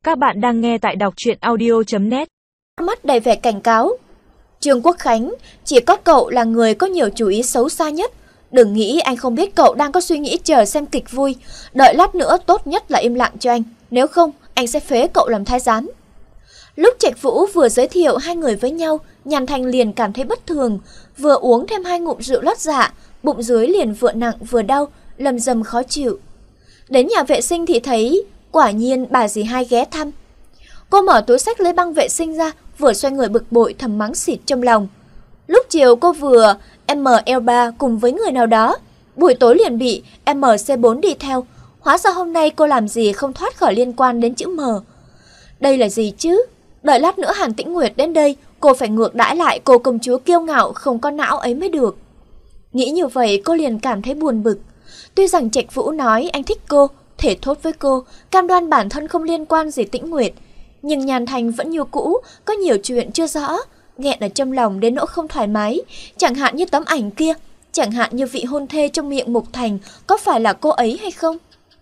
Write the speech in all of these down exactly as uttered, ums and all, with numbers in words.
Các bạn đang nghe tại đọc truyện audio chấm net. Mắt đầy vẻ cảnh cáo. Trương Quốc Khánh, chỉ có cậu là người có nhiều chủ ý xấu xa nhất. Đừng nghĩ anh không biết cậu đang có suy nghĩ chờ xem kịch vui. Đợi lát nữa tốt nhất là im lặng cho anh. Nếu không, anh sẽ phế cậu làm thái giám. Lúc Trạch Vũ vừa giới thiệu hai người với nhau, Nhàn Thành liền cảm thấy bất thường. Vừa uống thêm hai ngụm rượu lót dạ, bụng dưới liền vừa nặng vừa đau, lầm rầm khó chịu. Đến nhà vệ sinh thì thấy quả nhiên bà dì hai ghé thăm. Cô mở túi xách lấy băng vệ sinh ra, vừa xoay người bực bội thầm mắng xịt trong lòng. Lúc chiều cô vừa em lờ ba cùng với người nào đó, buổi tối liền bị em xê bốn đi theo. Hóa ra hôm nay cô làm gì không thoát khỏi liên quan đến chữ M. Đây là gì chứ? Đợi lát nữa Hàn Tĩnh Nguyệt đến đây, cô phải ngược đãi lại cô công chúa kiêu ngạo không có não ấy mới được. Nghĩ như vậy cô liền cảm thấy buồn bực. Tuy rằng Trạch Vũ nói anh thích cô, thể thốt với cô, cam đoan bản thân không liên quan gì Tĩnh Nguyệt, nhưng Nhàn Thành vẫn như cũ, có nhiều chuyện chưa rõ, nghẹn ở trong lòng đến nỗi không thoải mái. Chẳng hạn như tấm ảnh kia, chẳng hạn như vị hôn thê trong miệng Mục Thành, có phải là cô ấy hay không?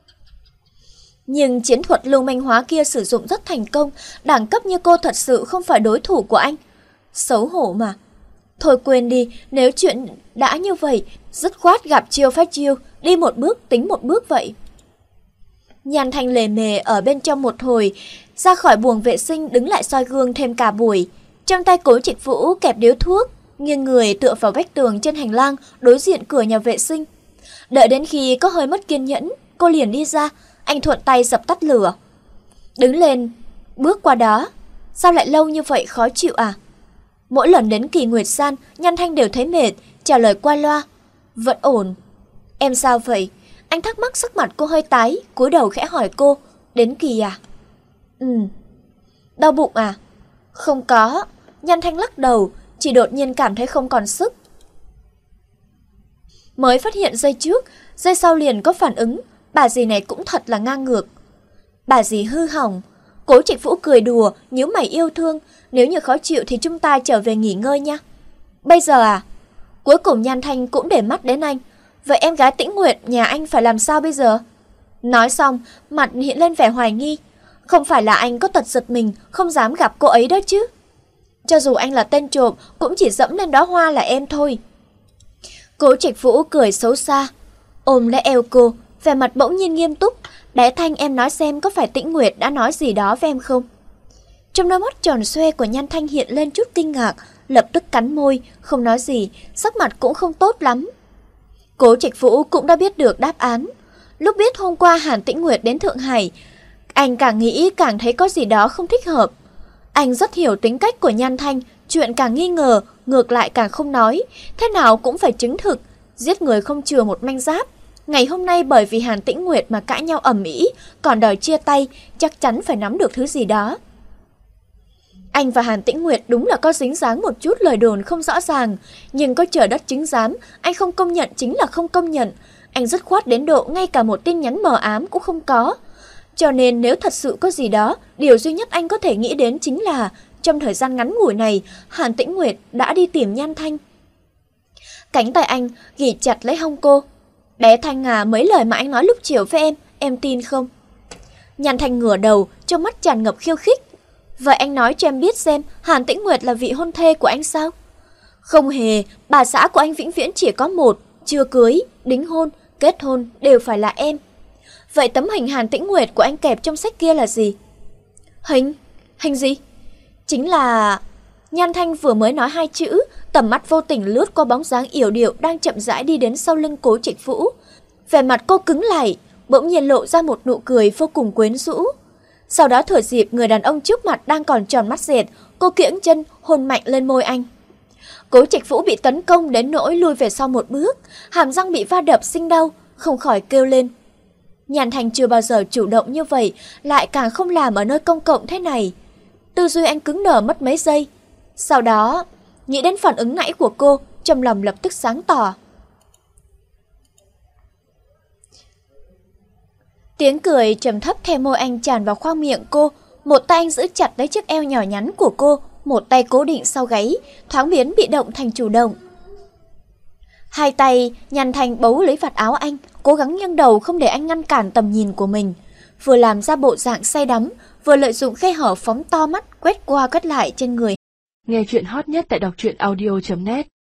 Nhưng chiến thuật lưu manh hóa kia sử dụng rất thành công, đẳng cấp như cô thật sự không phải đối thủ của anh. Xấu hổ mà. Thôi quên đi, nếu chuyện đã như vậy, dứt khoát gặp chiêu phát chiêu, đi một bước tính một bước vậy. Nhàn Thành lề mề ở bên trong một hồi, ra khỏi buồng vệ sinh đứng lại soi gương thêm cả buổi. Trong tay Cố Trạch Vũ kẹp điếu thuốc, nghiêng người tựa vào vách tường trên hành lang đối diện cửa nhà vệ sinh. Đợi đến khi có hơi mất kiên nhẫn, cô liền đi ra, anh thuận tay dập tắt lửa. Đứng lên, bước qua đó. Sao lại lâu như vậy, khó chịu à? Mỗi lần đến kỳ nguyệt san, Nhàn Thanh đều thấy mệt, trả lời qua loa. Vẫn ổn. Em sao vậy? Anh thắc mắc, sắc mặt cô hơi tái, cúi đầu khẽ hỏi cô. Đến kỳ à? Ừ. Đau bụng à? Không có. Nhàn Thanh lắc đầu, chỉ đột nhiên cảm thấy không còn sức. Mới phát hiện giây trước, giây sau liền có phản ứng. Bà dì này cũng thật là ngang ngược. Bà dì hư hỏng. Cố Trạch Vũ cười đùa, nhíu mày yêu thương. Nếu như khó chịu thì chúng ta trở về nghỉ ngơi nha. Bây giờ à? Cuối cùng Nhàn Thanh cũng để mắt đến anh. Vậy em gái Tĩnh Nguyệt nhà anh phải làm sao bây giờ? Nói xong, mặt hiện lên vẻ hoài nghi. Không phải là anh có tật giật mình, không dám gặp cô ấy đó chứ? Cho dù anh là tên trộm, cũng chỉ dẫm lên đóa hoa là em thôi. Cố Trạch Vũ cười xấu xa, ôm lấy eo cô, vẻ mặt bỗng nhiên nghiêm túc. Bé Thanh, em nói xem có phải Tĩnh Nguyệt đã nói gì đó với em không? Trong đôi mắt tròn xoe của Nhan Thanh hiện lên chút kinh ngạc, lập tức cắn môi, không nói gì, sắc mặt cũng không tốt lắm. Cố Trạch Vũ cũng đã biết được đáp án. Lúc biết hôm qua Hàn Tĩnh Nguyệt đến Thượng Hải, anh càng nghĩ càng thấy có gì đó không thích hợp. Anh rất hiểu tính cách của Nhan Thanh, chuyện càng nghi ngờ, ngược lại càng không nói, thế nào cũng phải chứng thực, giết người không chừa một manh giáp. Ngày hôm nay bởi vì Hàn Tĩnh Nguyệt mà cãi nhau ầm ĩ, còn đòi chia tay, chắc chắn phải nắm được thứ gì đó. Anh và Hàn Tĩnh Nguyệt đúng là có dính dáng một chút lời đồn không rõ ràng, nhưng có trời đất chứng giám, anh không công nhận chính là không công nhận. Anh dứt khoát đến độ ngay cả một tin nhắn mờ ám cũng không có. Cho nên nếu thật sự có gì đó, điều duy nhất anh có thể nghĩ đến chính là trong thời gian ngắn ngủi này, Hàn Tĩnh Nguyệt đã đi tìm Nhan Thanh. Cánh tay anh ghì chặt lấy hông cô. Bé Thanh à, mấy lời mà anh nói lúc chiều với em, em tin không? Nhan Thanh ngửa đầu, trong mắt tràn ngập khiêu khích. Vậy anh nói cho em biết xem, Hàn Tĩnh Nguyệt là vị hôn thê của anh sao? Không hề, bà xã của anh vĩnh viễn chỉ có một, chưa cưới, đính hôn, kết hôn đều phải là em. Vậy tấm hình Hàn Tĩnh Nguyệt của anh kẹp trong sách kia là gì? Hình? Hình gì? Chính là... Nhan Thanh vừa mới nói hai chữ, tầm mắt vô tình lướt qua bóng dáng yểu điệu đang chậm rãi đi đến sau lưng Cố Trạch Vũ. Vẻ mặt cô cứng lại, bỗng nhiên lộ ra một nụ cười vô cùng quyến rũ. Sau đó thừa dịp người đàn ông trước mặt đang còn tròn mắt dẹt, cô kiễng chân hôn mạnh lên môi anh. Cố Trạch Vũ bị tấn công đến nỗi lui về sau một bước, hàm răng bị va đập sinh đau, không khỏi kêu lên. Nhàn Thành chưa bao giờ chủ động như vậy, lại càng không làm ở nơi công cộng thế này. Tư duy anh cứng đờ mất mấy giây. Sau đó, nghĩ đến phản ứng nãy của cô, trong lòng lập tức sáng tỏ. Tiếng cười trầm thấp theo môi anh tràn vào khoang miệng cô, một tay anh giữ chặt lấy chiếc eo nhỏ nhắn của cô, một tay cố định sau gáy, thoáng biến bị động thành chủ động. Hai tay Nhàn Thành bấu lấy vạt áo anh, cố gắng nghiêng đầu không để anh ngăn cản tầm nhìn của mình, vừa làm ra bộ dạng say đắm, vừa lợi dụng khe hở phóng to mắt quét qua quét lại trên người. Nghe chuyện hot nhất tại đọc truyện audio chấm net